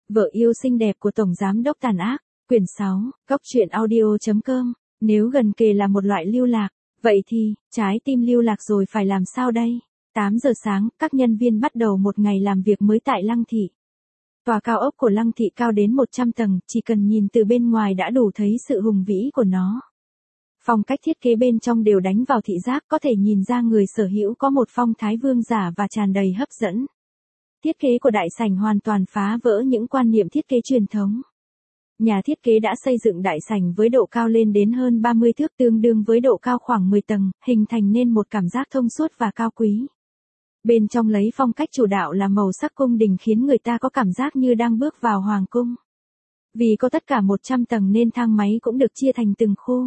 Vợ yêu xinh đẹp của Tổng Giám đốc tàn ác, quyển 6, Góc truyện audio.com. Nếu gần kề là một loại lưu lạc, vậy thì, trái tim lưu lạc rồi phải làm sao đây? 8 giờ sáng, các nhân viên bắt đầu một ngày làm việc mới tại Lăng Thị. Tòa cao ốc của Lăng Thị cao đến 100 tầng, chỉ cần nhìn từ bên ngoài đã đủ thấy sự hùng vĩ của nó. Phong cách thiết kế bên trong đều đánh vào thị giác, có thể nhìn ra người sở hữu có một phong thái vương giả và tràn đầy hấp dẫn. Thiết kế của đại sảnh hoàn toàn phá vỡ những quan niệm thiết kế truyền thống. Nhà thiết kế đã xây dựng đại sảnh với độ cao lên đến hơn 30 thước, tương đương với độ cao khoảng 10 tầng, hình thành nên một cảm giác thông suốt và cao quý. Bên trong lấy phong cách chủ đạo là màu sắc cung đình khiến người ta có cảm giác như đang bước vào hoàng cung. Vì có tất cả 100 tầng nên thang máy cũng được chia thành từng khu.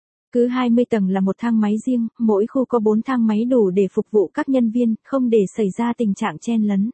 Cứ 20 tầng là một thang máy riêng, mỗi khu có 4 thang máy đủ để phục vụ các nhân viên, không để xảy ra tình trạng chen lấn.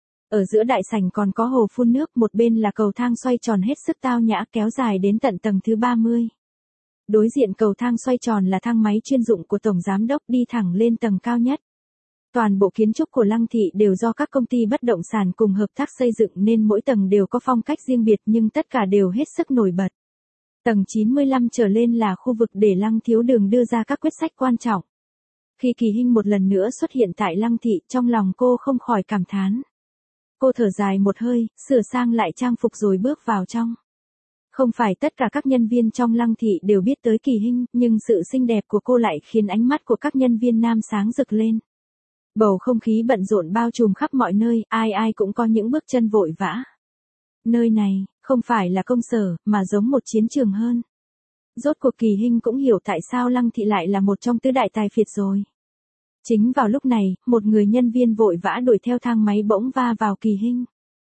Ở giữa đại sảnh còn có hồ phun nước, một bên là cầu thang xoay tròn hết sức tao nhã kéo dài đến tận tầng thứ 30. Đối diện cầu thang xoay tròn là thang máy chuyên dụng của Tổng Giám đốc đi thẳng lên tầng cao nhất. Toàn bộ kiến trúc của Lăng Thị đều do các công ty bất động sản cùng hợp tác xây dựng nên mỗi tầng đều có phong cách riêng biệt nhưng tất cả đều hết sức nổi bật. Tầng 95 trở lên là khu vực để Lăng Thiếu Đường đưa ra các quyết sách quan trọng. Khi Kỳ Hinh một lần nữa xuất hiện tại Lăng Thị, trong lòng cô không khỏi cảm thán. Cô thở dài một hơi, sửa sang lại trang phục rồi bước vào trong. Không phải tất cả các nhân viên trong Lăng Thị đều biết tới Kỳ Hinh, nhưng sự xinh đẹp của cô lại khiến ánh mắt của các nhân viên nam sáng rực lên. Bầu không khí bận rộn bao trùm khắp mọi nơi, ai ai cũng có những bước chân vội vã. Nơi này, không phải là công sở, mà giống một chiến trường hơn. Rốt cuộc Kỳ Hinh cũng hiểu tại sao Lăng Thị lại là một trong tứ đại tài phiệt rồi. Chính vào lúc này, một người nhân viên vội vã đuổi theo thang máy bỗng va vào Kỳ Hinh.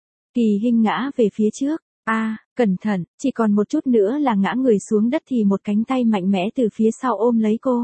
Kỳ Hinh ngã về phía trước. Cẩn thận, chỉ còn một chút nữa là ngã người xuống đất thì một cánh tay mạnh mẽ từ phía sau ôm lấy cô.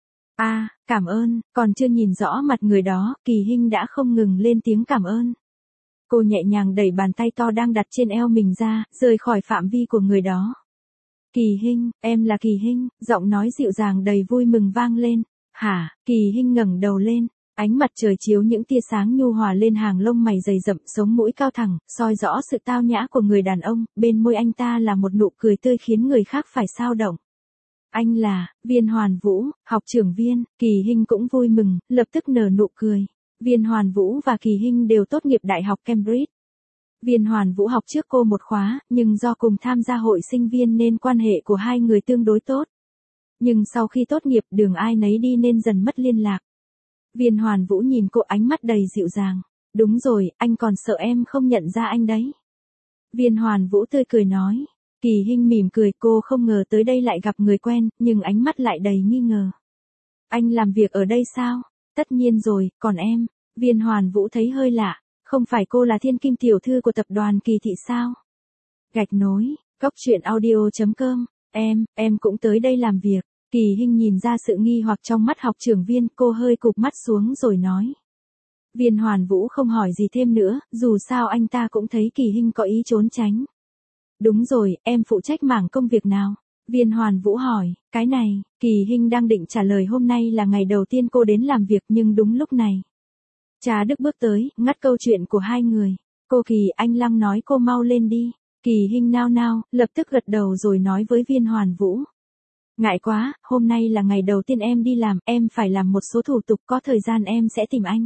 Cảm ơn, còn chưa nhìn rõ mặt người đó, Kỳ Hinh đã không ngừng lên tiếng cảm ơn. Cô nhẹ nhàng đẩy bàn tay to đang đặt trên eo mình ra, rời khỏi phạm vi của người đó. Kỳ Hinh, em là Kỳ Hinh, giọng nói dịu dàng đầy vui mừng vang lên. Hả? Kỳ Hinh ngẩng đầu lên, ánh mặt trời chiếu những tia sáng nhu hòa lên hàng lông mày dày rậm, sống mũi cao thẳng, soi rõ sự tao nhã của người đàn ông, bên môi anh ta là một nụ cười tươi khiến người khác phải xao động. Anh là Viên Hoàn Vũ, học trưởng Viên. Kỳ Hinh cũng vui mừng, lập tức nở nụ cười. Viên Hoàn Vũ và Kỳ Hinh đều tốt nghiệp Đại học Cambridge. Viên Hoàn Vũ học trước cô một khóa, nhưng do cùng tham gia hội sinh viên nên quan hệ của hai người tương đối tốt. Nhưng sau khi tốt nghiệp, đường ai nấy đi nên dần mất liên lạc. Viên Hoàn Vũ nhìn cô, ánh mắt đầy dịu dàng. Đúng rồi, anh còn sợ em không nhận ra anh đấy. Viên Hoàn Vũ tươi cười nói. Kỳ Hinh mỉm cười, cô không ngờ tới đây lại gặp người quen, nhưng ánh mắt lại đầy nghi ngờ. Anh làm việc ở đây sao? Tất nhiên rồi, còn em? Viên Hoàn Vũ thấy hơi lạ, không phải cô là thiên kim tiểu thư của tập đoàn Kỳ Thị sao? Gạch nối, Góc truyện audio.com, em cũng tới đây làm việc. Kỳ Hinh nhìn ra sự nghi hoặc trong mắt học trưởng Viên, cô hơi cụp mắt xuống rồi nói. Viên Hoàn Vũ không hỏi gì thêm nữa, dù sao anh ta cũng thấy Kỳ Hinh có ý trốn tránh. Đúng rồi, em phụ trách mảng công việc nào? Viên Hoàn Vũ hỏi, cái này, Kỳ Hinh đang định trả lời hôm nay là ngày đầu tiên cô đến làm việc nhưng đúng lúc này. Cha Đức bước tới, ngắt câu chuyện của hai người. Cô Kỳ, anh Lăng nói cô mau lên đi. Kỳ Hinh nao nao, lập tức gật đầu rồi nói với Viên Hoàn Vũ. Ngại quá, hôm nay là ngày đầu tiên em đi làm, em phải làm một số thủ tục, có thời gian em sẽ tìm anh.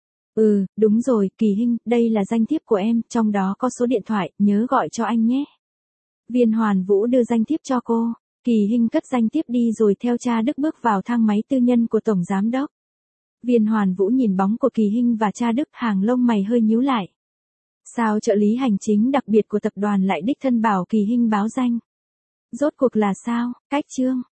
Đúng rồi, Kỳ Hinh, đây là danh thiếp của em, trong đó có số điện thoại, nhớ gọi cho anh nhé. Viên Hoàn Vũ đưa danh thiếp cho cô. Kỳ Hinh cất danh thiếp đi rồi theo cha Đức bước vào thang máy tư nhân của Tổng Giám đốc. Viên Hoàn Vũ nhìn bóng của Kỳ Hinh và cha Đức, hàng lông mày hơi nhíu lại. Sao trợ lý hành chính đặc biệt của tập đoàn lại đích thân bảo Kỳ Hinh báo danh? Rốt cuộc là sao? Cách chương